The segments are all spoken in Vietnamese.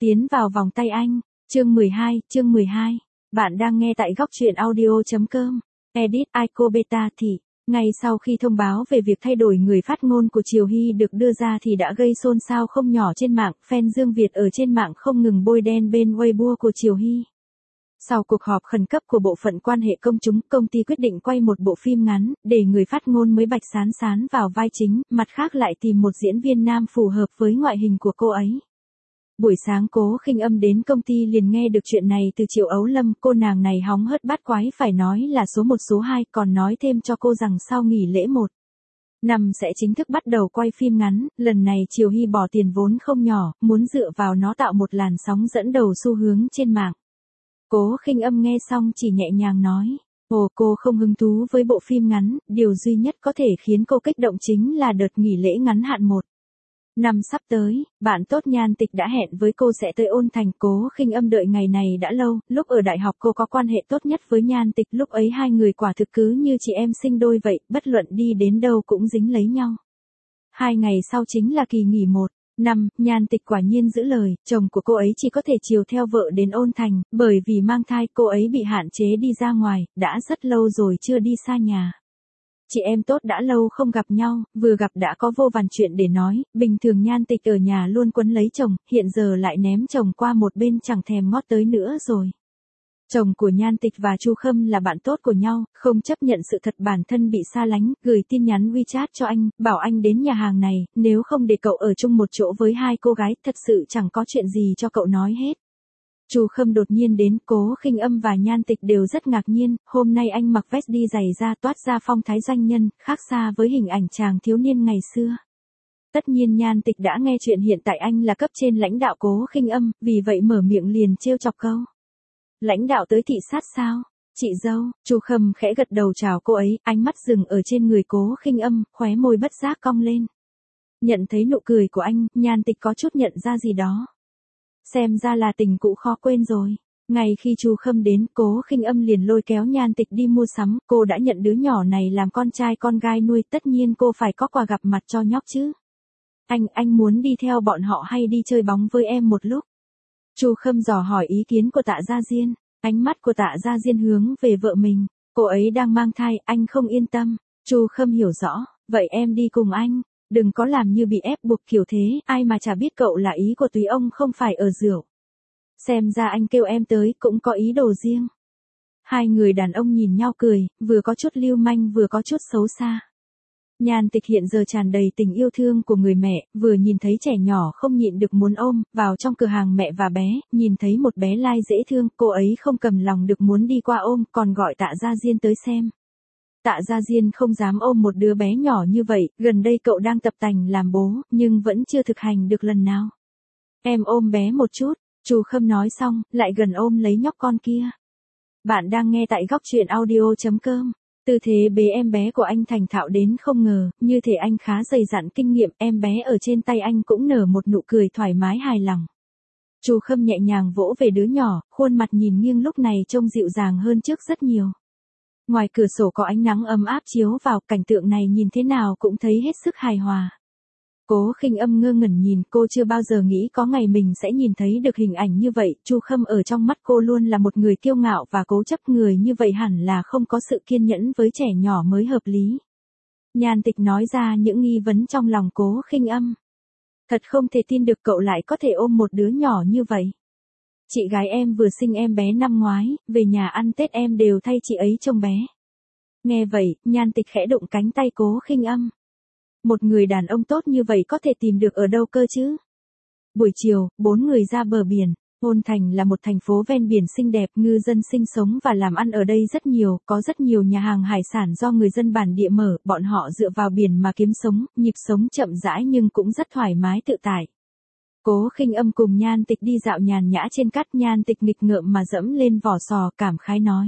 Tiến vào vòng tay anh. Chương 12. Bạn đang nghe tại góc truyện audio.com. Edit Ico Beta Thị. Ngay sau khi thông báo về việc thay đổi người phát ngôn của Triều Hy được đưa ra thì đã gây xôn xao không nhỏ trên mạng, fan Dương Việt ở trên mạng không ngừng bôi đen bên Weibo của Triều Hy. Sau cuộc họp khẩn cấp của bộ phận quan hệ công chúng, công ty quyết định quay một bộ phim ngắn, để người phát ngôn mới Bạch Sán Sán vào vai chính, mặt khác lại tìm một diễn viên nam phù hợp với ngoại hình của cô ấy. Buổi sáng Cố Khinh Âm đến công ty liền nghe được chuyện này từ Triệu Ấu Lâm, cô nàng này hóng hớt bát quái phải nói là số 1 số 2, còn nói thêm cho cô rằng sau nghỉ lễ 1 năm sẽ chính thức bắt đầu quay phim ngắn, lần này Triều Hy bỏ tiền vốn không nhỏ, muốn dựa vào nó tạo một làn sóng dẫn đầu xu hướng trên mạng. Cố Khinh Âm nghe xong chỉ nhẹ nhàng nói, cô không hứng thú với bộ phim ngắn, điều duy nhất có thể khiến cô kích động chính là đợt nghỉ lễ ngắn hạn 1 năm sắp tới. Bạn tốt Nhan Tịch đã hẹn với cô sẽ tới Ôn Thành. Cố Khinh Âm đợi ngày này đã lâu, lúc ở đại học cô có quan hệ tốt nhất với Nhan Tịch, lúc ấy hai người quả thực cứ như chị em sinh đôi vậy, bất luận đi đến đâu cũng dính lấy nhau. 2 ngày sau chính là kỳ nghỉ 1 năm, Nhan Tịch quả nhiên giữ lời, chồng của cô ấy chỉ có thể chiều theo vợ đến Ôn Thành, bởi vì mang thai cô ấy bị hạn chế đi ra ngoài, đã rất lâu rồi chưa đi xa nhà. Chị em tốt đã lâu không gặp nhau, vừa gặp đã có vô vàn chuyện để nói, bình thường Nhan Tịch ở nhà luôn quấn lấy chồng, hiện giờ lại ném chồng qua một bên chẳng thèm ngót tới nữa rồi. Chồng của Nhan Tịch và Chu Khâm là bạn tốt của nhau, không chấp nhận sự thật bản thân bị xa lánh, gửi tin nhắn WeChat cho anh, bảo anh đến nhà hàng này, nếu không để cậu ở chung một chỗ với hai cô gái, thật sự chẳng có chuyện gì cho cậu nói hết. Chu Khâm đột nhiên đến, Cố Khinh Âm và Nhan Tịch đều rất ngạc nhiên, hôm nay anh mặc vest đi giày da toát ra phong thái doanh nhân, khác xa với hình ảnh chàng thiếu niên ngày xưa. Tất nhiên Nhan Tịch đã nghe chuyện hiện tại anh là cấp trên lãnh đạo Cố Khinh Âm, vì vậy mở miệng liền trêu chọc câu. Lãnh đạo tới thị sát sao? Chị dâu. Chu Khâm khẽ gật đầu chào cô ấy, ánh mắt dừng ở trên người Cố Khinh Âm, khóe môi bất giác cong lên. Nhận thấy nụ cười của anh, Nhan Tịch có chút nhận ra gì đó. Xem ra là tình cũ khó quên rồi. Ngay khi Chu Khâm đến, Cố Khinh Âm liền lôi kéo Nhan Tịch đi mua sắm, cô đã nhận đứa nhỏ này làm con trai con gái nuôi, tất nhiên cô phải có quà gặp mặt cho nhóc chứ. Anh muốn đi theo bọn họ hay đi chơi bóng với em một lúc? Chu Khâm dò hỏi ý kiến của Tạ Gia Diên, ánh mắt của Tạ Gia Diên hướng về vợ mình, cô ấy đang mang thai, anh không yên tâm. Chu Khâm hiểu rõ, vậy em đi cùng anh, đừng có làm như bị ép buộc kiểu thế, ai mà chả biết cậu là ý của Túy ông không phải ở rượu. Xem ra anh kêu em tới cũng có ý đồ riêng. Hai người đàn ông nhìn nhau cười, vừa có chút lưu manh vừa có chút xấu xa. Nhan Tịch hiện giờ tràn đầy tình yêu thương của người mẹ, vừa nhìn thấy trẻ nhỏ không nhịn được muốn ôm, vào trong cửa hàng mẹ và bé, nhìn thấy một bé lai dễ thương, cô ấy không cầm lòng được muốn đi qua ôm, còn gọi Tạ Gia Diên tới xem. Tạ Gia Diên không dám ôm một đứa bé nhỏ như vậy, gần đây cậu đang tập tành làm bố, nhưng vẫn chưa thực hành được lần nào. Em ôm bé một chút, Chu Khâm nói xong, lại gần ôm lấy nhóc con kia. Bạn đang nghe tại góc truyện audio.com. Tư thế bế em bé của anh thành thạo đến không ngờ, như thể anh khá dày dặn kinh nghiệm, em bé ở trên tay anh cũng nở một nụ cười thoải mái hài lòng. Chu Khâm nhẹ nhàng vỗ về đứa nhỏ, khuôn mặt nhìn nghiêng lúc này trông dịu dàng hơn trước rất nhiều. Ngoài cửa sổ có ánh nắng ấm áp chiếu vào, cảnh tượng này nhìn thế nào cũng thấy hết sức hài hòa. Cố Khinh Âm ngơ ngẩn nhìn, cô chưa bao giờ nghĩ có ngày mình sẽ nhìn thấy được hình ảnh như vậy. Chu Khâm ở trong mắt cô luôn là một người kiêu ngạo và cố chấp, người như vậy hẳn là không có sự kiên nhẫn với trẻ nhỏ mới hợp lý. Nhan Tịch nói ra những nghi vấn trong lòng Cố Khinh Âm. Thật không thể tin được cậu lại có thể ôm một đứa nhỏ như vậy. Chị gái em vừa sinh em bé năm ngoái, về nhà ăn Tết em đều thay chị ấy trông bé. Nghe vậy, Nhan Tịch khẽ đụng cánh tay Cố Khinh Âm. Một người đàn ông tốt như vậy có thể tìm được ở đâu cơ chứ? Buổi chiều, 4 người ra bờ biển. Ôn Thành là một thành phố ven biển xinh đẹp, ngư dân sinh sống và làm ăn ở đây rất nhiều, có rất nhiều nhà hàng hải sản do người dân bản địa mở, bọn họ dựa vào biển mà kiếm sống, nhịp sống chậm rãi nhưng cũng rất thoải mái tự tại. Cố Khinh Âm cùng Nhan Tịch đi dạo nhàn nhã trên cát, Nhan Tịch nghịch ngợm mà dẫm lên vỏ sò, cảm khái nói.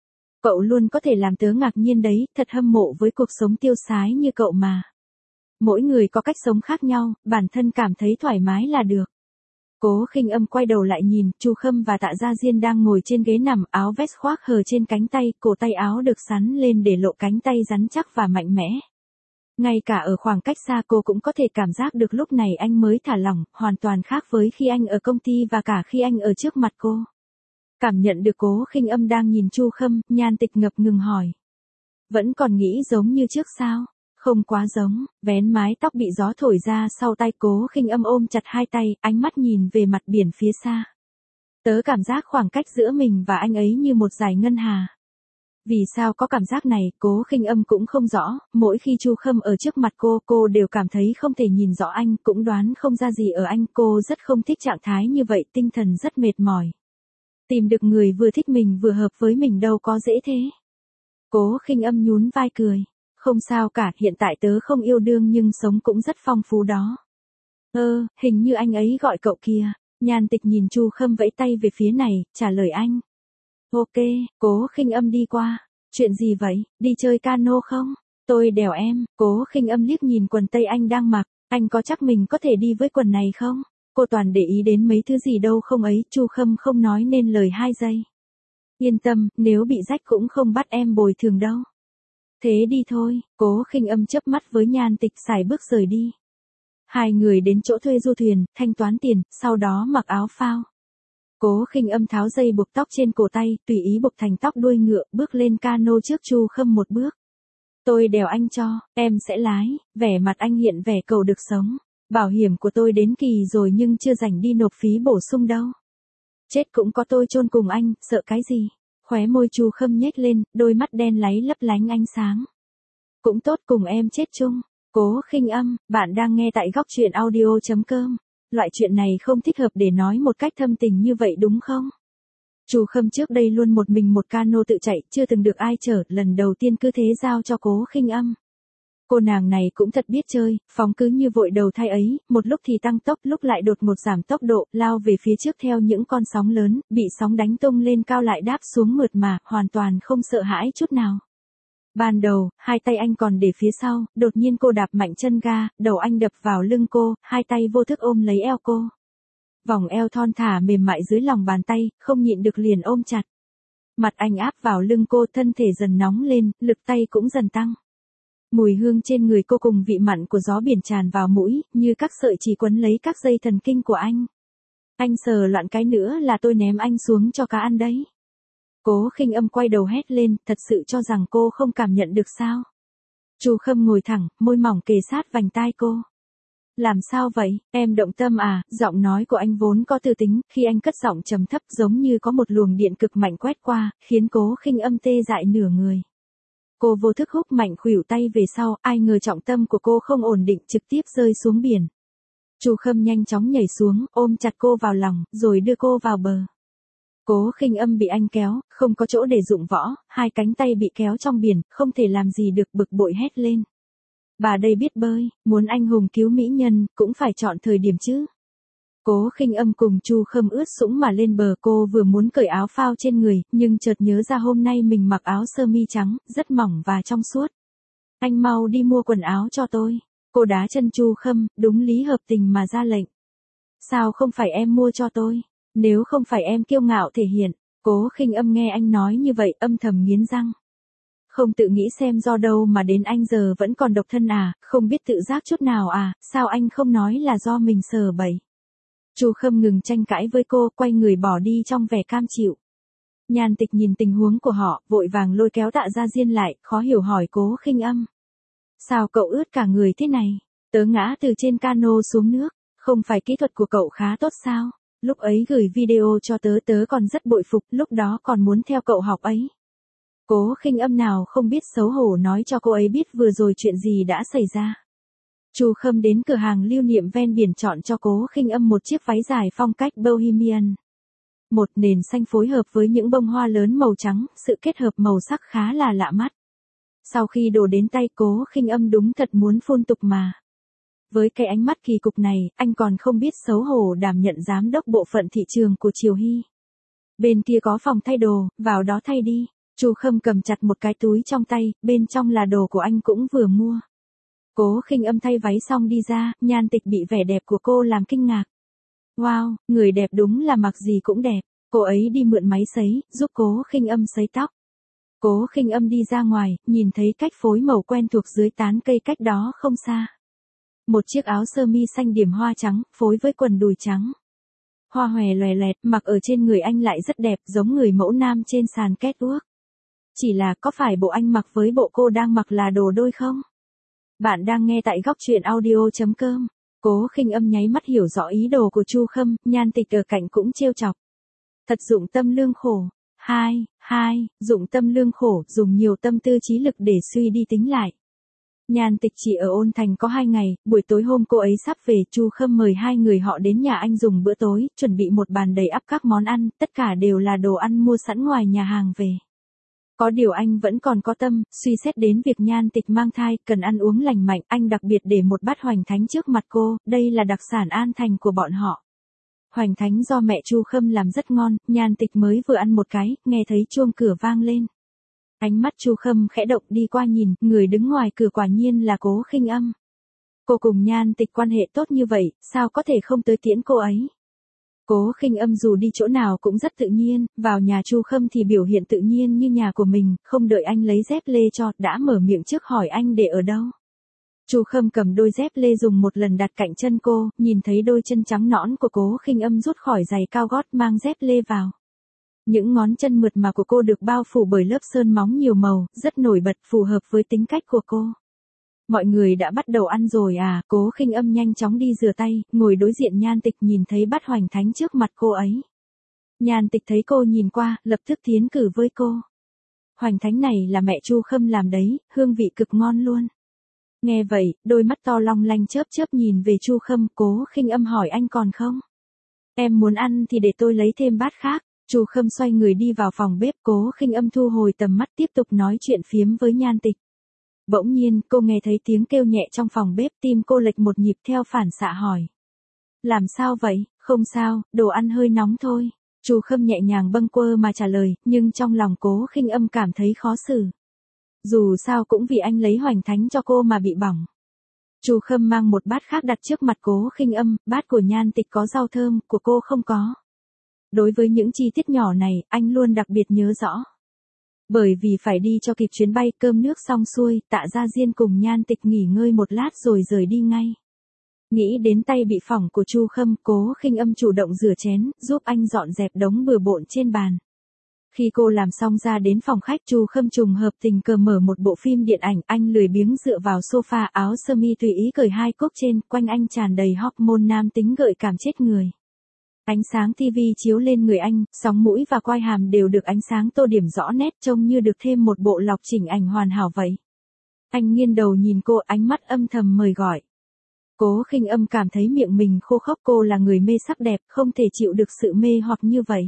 Cậu luôn có thể làm tớ ngạc nhiên đấy, thật hâm mộ với cuộc sống tiêu sái như cậu mà. Mỗi người có cách sống khác nhau, bản thân cảm thấy thoải mái là được. Cố Khinh Âm quay đầu lại nhìn, Chu Khâm và Tạ Gia Diên đang ngồi trên ghế nằm, áo vest khoác hở trên cánh tay, cổ tay áo được sắn lên để lộ cánh tay rắn chắc và mạnh mẽ. Ngay cả ở khoảng cách xa cô cũng có thể cảm giác được lúc này anh mới thả lỏng, hoàn toàn khác với khi anh ở công ty và cả khi anh ở trước mặt cô. Cảm nhận được Cố Khinh Âm đang nhìn Chu Khâm, Nhan Tịch ngập ngừng hỏi. Vẫn còn nghĩ giống như trước sao? Không quá giống, vén mái tóc bị gió thổi ra sau tay Cố Khinh Âm ôm chặt hai tay, ánh mắt nhìn về mặt biển phía xa. Tớ cảm giác khoảng cách giữa mình và anh ấy như một dải ngân hà. Vì sao có cảm giác này, Cố Khinh Âm cũng không rõ, mỗi khi Chu Khâm ở trước mặt cô đều cảm thấy không thể nhìn rõ anh, cũng đoán không ra gì ở anh, cô rất không thích trạng thái như vậy, tinh thần rất mệt mỏi. Tìm được người vừa thích mình vừa hợp với mình đâu có dễ thế. Cố Khinh Âm nhún vai cười. Không sao cả, hiện tại tớ không yêu đương nhưng sống cũng rất phong phú đó. Hình như anh ấy gọi cậu kìa. Nhan Tịch nhìn Chu Khâm vẫy tay về phía này, trả lời anh. Ok, Cố Khinh Âm đi qua. Chuyện gì vậy, đi chơi cano không? Tôi đèo em. Cố Khinh Âm liếc nhìn quần tây anh đang mặc. Anh có chắc mình có thể đi với quần này không? Cô toàn để ý đến mấy thứ gì đâu không ấy. Chu Khâm không nói nên lời 2 giây. Yên tâm, nếu bị rách cũng không bắt em bồi thường đâu. Thế đi thôi, Cố Khinh Âm chớp mắt với Nhan Tịch sải bước rời đi. Hai người đến chỗ thuê du thuyền, thanh toán tiền, sau đó mặc áo phao. Cố Khinh Âm tháo dây buộc tóc trên cổ tay, tùy ý buộc thành tóc đuôi ngựa, bước lên cano trước Chu Khâm một bước. Tôi đèo anh cho, em sẽ lái, vẻ mặt anh hiện vẻ cầu được sống. Bảo hiểm của tôi đến kỳ rồi nhưng chưa rảnh đi nộp phí bổ sung đâu. Chết cũng có tôi chôn cùng anh, sợ cái gì? Khóe môi Chu Khâm nhếch lên, đôi mắt đen láy lấp lánh ánh sáng. Cũng tốt cùng em chết chung. Cố Khinh Âm, bạn đang nghe tại góc truyện audio.com. Loại chuyện này không thích hợp để nói một cách thâm tình như vậy đúng không? Chu Khâm trước đây luôn một mình một cano tự chạy, chưa từng được ai chở, lần đầu tiên cứ thế giao cho Cố Khinh Âm. Cô nàng này cũng thật biết chơi, phóng cứ như vội đầu thai ấy, một lúc thì tăng tốc, lúc lại đột ngột giảm tốc độ, lao về phía trước theo những con sóng lớn, bị sóng đánh tung lên cao lại đáp xuống mượt mà, hoàn toàn không sợ hãi chút nào. Ban đầu, hai tay anh còn để phía sau, đột nhiên cô đạp mạnh chân ga, đầu anh đập vào lưng cô, hai tay vô thức ôm lấy eo cô. Vòng eo thon thả mềm mại dưới lòng bàn tay, không nhịn được liền ôm chặt. Mặt anh áp vào lưng cô, thân thể dần nóng lên, lực tay cũng dần tăng. Mùi hương trên người cô cùng vị mặn của gió biển tràn vào mũi, như các sợi chỉ quấn lấy các dây thần kinh của anh. Anh sờ loạn cái nữa là tôi ném anh xuống cho cá ăn đấy. Cố Khinh Âm quay đầu hét lên, thật sự cho rằng cô không cảm nhận được sao? Chu Khâm ngồi thẳng, môi mỏng kề sát vành tai cô. Làm sao vậy, em động tâm à? Giọng nói của anh vốn có tư tính, khi anh cất giọng trầm thấp giống như có một luồng điện cực mạnh quét qua, khiến Cố Khinh Âm tê dại nửa người. Cô vô thức húc mạnh khuỷu tay về sau, ai ngờ trọng tâm của cô không ổn định, trực tiếp rơi xuống biển. Chu Khâm nhanh chóng nhảy xuống, ôm chặt cô vào lòng, rồi đưa cô vào bờ. Cố Khinh Âm bị anh kéo, không có chỗ để dụng võ, hai cánh tay bị kéo trong biển, không thể làm gì được, bực bội hét lên. Bà đây biết bơi, muốn anh hùng cứu mỹ nhân, cũng phải chọn thời điểm chứ. Cố Khinh Âm cùng Chu Khâm ướt sũng mà lên bờ, cô vừa muốn cởi áo phao trên người, nhưng chợt nhớ ra hôm nay mình mặc áo sơ mi trắng, rất mỏng và trong suốt. Anh mau đi mua quần áo cho tôi. Cô đá chân Chu Khâm, đúng lý hợp tình mà ra lệnh. Sao không phải em mua cho tôi? Nếu không phải em kiêu ngạo thể hiện. Cố Khinh Âm nghe anh nói như vậy, âm thầm nghiến răng. Không tự nghĩ xem do đâu mà đến anh giờ vẫn còn độc thân à, không biết tự giác chút nào à, sao anh không nói là do mình sờ bẫy. Chu Khâm ngừng tranh cãi với cô, quay người bỏ đi trong vẻ cam chịu. Nhan Tịch nhìn tình huống của họ, vội vàng lôi kéo Tạ Gia Diên lại, khó hiểu hỏi Cố Khinh Âm. Sao cậu ướt cả người thế này? Tớ ngã từ trên cano xuống nước, không phải kỹ thuật của cậu khá tốt sao? Lúc ấy gửi video cho tớ còn rất bội phục, lúc đó còn muốn theo cậu học ấy. Cố Khinh Âm nào không biết xấu hổ nói cho cô ấy biết vừa rồi chuyện gì đã xảy ra. Chu Khâm đến cửa hàng lưu niệm ven biển chọn cho Cố Khinh Âm một chiếc váy dài phong cách bohemian. Một nền xanh phối hợp với những bông hoa lớn màu trắng, sự kết hợp màu sắc khá là lạ mắt. Sau khi đồ đến tay Cố Khinh Âm đúng thật muốn phun tục mà. Với cái ánh mắt kỳ cục này, anh còn không biết xấu hổ đảm nhận giám đốc bộ phận thị trường của Triều Hy. Bên kia có phòng thay đồ, vào đó thay đi. Chu Khâm cầm chặt một cái túi trong tay, bên trong là đồ của anh cũng vừa mua. Cố Khinh Âm thay váy xong đi ra, Nhan Tịch bị vẻ đẹp của cô làm kinh ngạc. Wow, người đẹp đúng là mặc gì cũng đẹp. Cô ấy đi mượn máy sấy, giúp Cố Khinh Âm sấy tóc. Cố Khinh Âm đi ra ngoài, nhìn thấy cách phối màu quen thuộc dưới tán cây cách đó không xa. Một chiếc áo sơ mi xanh điểm hoa trắng, phối với quần đùi trắng. Hoa hòe lòe loẹt, mặc ở trên người anh lại rất đẹp, giống người mẫu nam trên sàn catwalk. Chỉ là có phải bộ anh mặc với bộ cô đang mặc là đồ đôi không? Bạn đang nghe tại góc truyện audio.com. Cố Khinh Âm nháy mắt hiểu rõ ý đồ của Chu Khâm, Nhan Tịch ở cạnh cũng trêu chọc. Thật dụng tâm lương khổ. Dụng tâm lương khổ, dùng nhiều tâm tư trí lực để suy đi tính lại. Nhan Tịch chỉ ở Ôn Thành có 2 ngày, buổi tối hôm cô ấy sắp về, Chu Khâm mời 2 người họ đến nhà anh dùng bữa tối, chuẩn bị một bàn đầy ắp các món ăn, tất cả đều là đồ ăn mua sẵn ngoài nhà hàng về. Có điều anh vẫn còn có tâm, suy xét đến việc Nhan Tịch mang thai, cần ăn uống lành mạnh, anh đặc biệt để một bát hoành thánh trước mặt cô, đây là đặc sản An Thành của bọn họ. Hoành thánh do mẹ Chu Khâm làm rất ngon, Nhan Tịch mới vừa ăn một cái, nghe thấy chuông cửa vang lên. Ánh mắt Chu Khâm khẽ động, đi qua nhìn, người đứng ngoài cửa quả nhiên là Cố Khinh Âm. Cô cùng Nhan Tịch quan hệ tốt như vậy, sao có thể không tới tiễn cô ấy? Cố Khinh Âm dù đi chỗ nào cũng rất tự nhiên, vào nhà Chu Khâm thì biểu hiện tự nhiên như nhà của mình, không đợi anh lấy dép lê cho, đã mở miệng trước hỏi anh để ở đâu. Chu Khâm cầm đôi dép lê dùng một lần đặt cạnh chân cô, nhìn thấy đôi chân trắng nõn của Cố Khinh Âm rút khỏi giày cao gót mang dép lê vào. Những ngón chân mượt mà của cô được bao phủ bởi lớp sơn móng nhiều màu, rất nổi bật, phù hợp với tính cách của cô. Mọi người đã bắt đầu ăn rồi à? Cố Khinh Âm nhanh chóng đi rửa tay, ngồi đối diện Nhan Tịch, nhìn thấy bát hoành thánh trước mặt cô ấy. Nhan Tịch thấy cô nhìn qua, lập tức tiến cử với cô. Hoành thánh này là mẹ Chu Khâm làm đấy, hương vị cực ngon luôn. Nghe vậy, đôi mắt to long lanh chớp chớp nhìn về Chu Khâm. Cố Khinh Âm hỏi anh còn không? Em muốn ăn thì để tôi lấy thêm bát khác. Chu Khâm xoay người đi vào phòng bếp, Cố Khinh Âm thu hồi tầm mắt tiếp tục nói chuyện phiếm với Nhan Tịch. Bỗng nhiên, cô nghe thấy tiếng kêu nhẹ trong phòng bếp, tim cô lệch một nhịp theo phản xạ hỏi. Làm sao vậy? Không sao, đồ ăn hơi nóng thôi. Chu Khâm nhẹ nhàng bâng quơ mà trả lời, nhưng trong lòng Cố Khinh Âm cảm thấy khó xử. Dù sao cũng vì anh lấy hoành thánh cho cô mà bị bỏng. Chu Khâm mang một bát khác đặt trước mặt Cố Khinh Âm, bát của Nhan Tịch có rau thơm, của cô không có. Đối với những chi tiết nhỏ này, anh luôn đặc biệt nhớ rõ. Bởi vì phải đi cho kịp chuyến bay, cơm nước xong xuôi, Tạ Gia Diên cùng Nhan Tịch nghỉ ngơi một lát rồi rời đi ngay. Nghĩ đến tay bị phỏng của Chu Khâm, Cố Khinh Âm chủ động rửa chén, giúp anh dọn dẹp đống bừa bộn trên bàn. Khi cô làm xong ra đến phòng khách, Chu Khâm trùng hợp tình cờ mở một bộ phim điện ảnh, anh lười biếng dựa vào sofa, áo sơ mi tùy ý cởi 2 cúc trên, quanh anh tràn đầy hormone nam tính gợi cảm chết người. Ánh sáng TV chiếu lên người anh, sóng mũi và quai hàm đều được ánh sáng tô điểm rõ nét, trông như được thêm một bộ lọc chỉnh ảnh hoàn hảo vậy. Anh nghiêng đầu nhìn cô, ánh mắt âm thầm mời gọi. Cố Khinh Âm cảm thấy miệng mình khô khốc, cô là người mê sắc đẹp, không thể chịu được sự mê hoặc như vậy.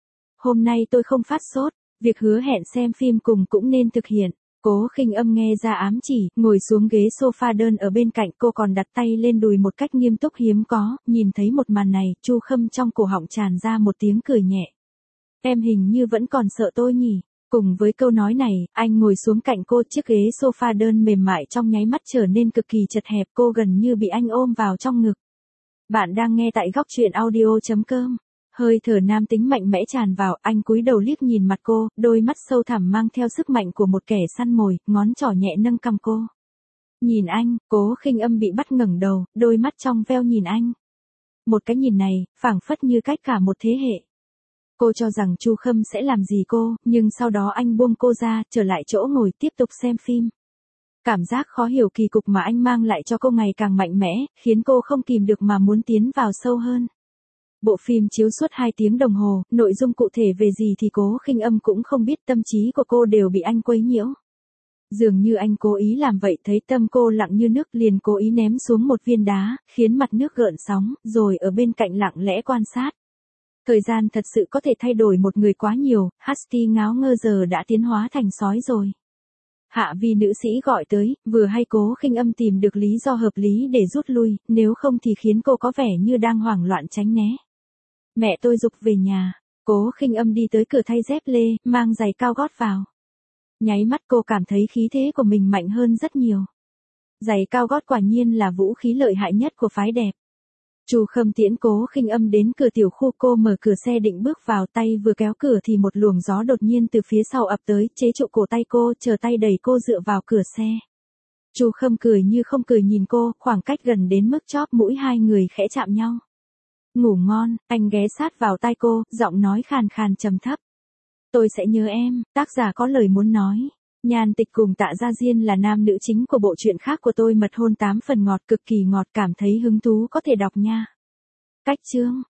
Hôm nay tôi không phát sốt, việc hứa hẹn xem phim cùng cũng nên thực hiện. Cố Khinh Âm nghe ra ám chỉ, ngồi xuống ghế sofa đơn ở bên cạnh, cô còn đặt tay lên đùi một cách nghiêm túc hiếm có, nhìn thấy một màn này, Chu Khâm trong cổ họng tràn ra một tiếng cười nhẹ. Em hình như vẫn còn sợ tôi nhỉ? Cùng với câu nói này, anh ngồi xuống cạnh cô, chiếc ghế sofa đơn mềm mại trong nháy mắt trở nên cực kỳ chật hẹp, cô gần như bị anh ôm vào trong ngực. Bạn đang nghe tại góc truyện audio.com. Hơi thở nam tính mạnh mẽ tràn vào, anh cúi đầu liếc nhìn mặt cô, đôi mắt sâu thẳm mang theo sức mạnh của một kẻ săn mồi, ngón trỏ nhẹ nâng cằm cô. Nhìn anh, Cố Khinh Âm bị bắt ngẩng đầu, đôi mắt trong veo nhìn anh. Một cái nhìn này, phảng phất như cách cả một thế hệ. Cô cho rằng Chu Khâm sẽ làm gì cô, nhưng sau đó anh buông cô ra, trở lại chỗ ngồi tiếp tục xem phim. Cảm giác khó hiểu kỳ cục mà anh mang lại cho cô ngày càng mạnh mẽ, khiến cô không kìm được mà muốn tiến vào sâu hơn. Bộ phim chiếu suốt 2 tiếng đồng hồ, nội dung cụ thể về gì thì Cố Khinh Âm cũng không biết, tâm trí của cô đều bị anh quấy nhiễu. Dường như anh cố ý làm vậy, thấy tâm cô lặng như nước liền cố ý ném xuống một viên đá, khiến mặt nước gợn sóng, rồi ở bên cạnh lặng lẽ quan sát. Thời gian thật sự có thể thay đổi một người quá nhiều, Husky ngáo ngơ giờ đã tiến hóa thành sói rồi. Hạ Vi nữ sĩ gọi tới, vừa hay Cố Khinh Âm tìm được lý do hợp lý để rút lui, nếu không thì khiến cô có vẻ như đang hoảng loạn tránh né. Mẹ tôi giục về nhà. Cố Khinh Âm đi tới cửa thay dép lê, mang giày cao gót vào. Nháy mắt cô cảm thấy khí thế của mình mạnh hơn rất nhiều. Giày cao gót quả nhiên là vũ khí lợi hại nhất của phái đẹp. Chu Khâm tiễn Cố Khinh Âm đến cửa tiểu khu, cô mở cửa xe định bước vào, tay vừa kéo cửa thì một luồng gió đột nhiên từ phía sau ập tới, chế trụ cổ tay cô, chờ tay đẩy cô dựa vào cửa xe. Chu Khâm cười như không cười nhìn cô, khoảng cách gần đến mức chóp mũi hai người khẽ chạm nhau. Ngủ ngon, anh ghé sát vào tai cô, giọng nói khàn khàn trầm thấp. Tôi sẽ nhớ em, tác giả có lời muốn nói. Nhan Tịch cùng Tạ Gia Diên là nam nữ chính của bộ truyện khác của tôi, mật hôn 8 phần ngọt, cực kỳ ngọt, cảm thấy hứng thú có thể đọc nha. Cách chương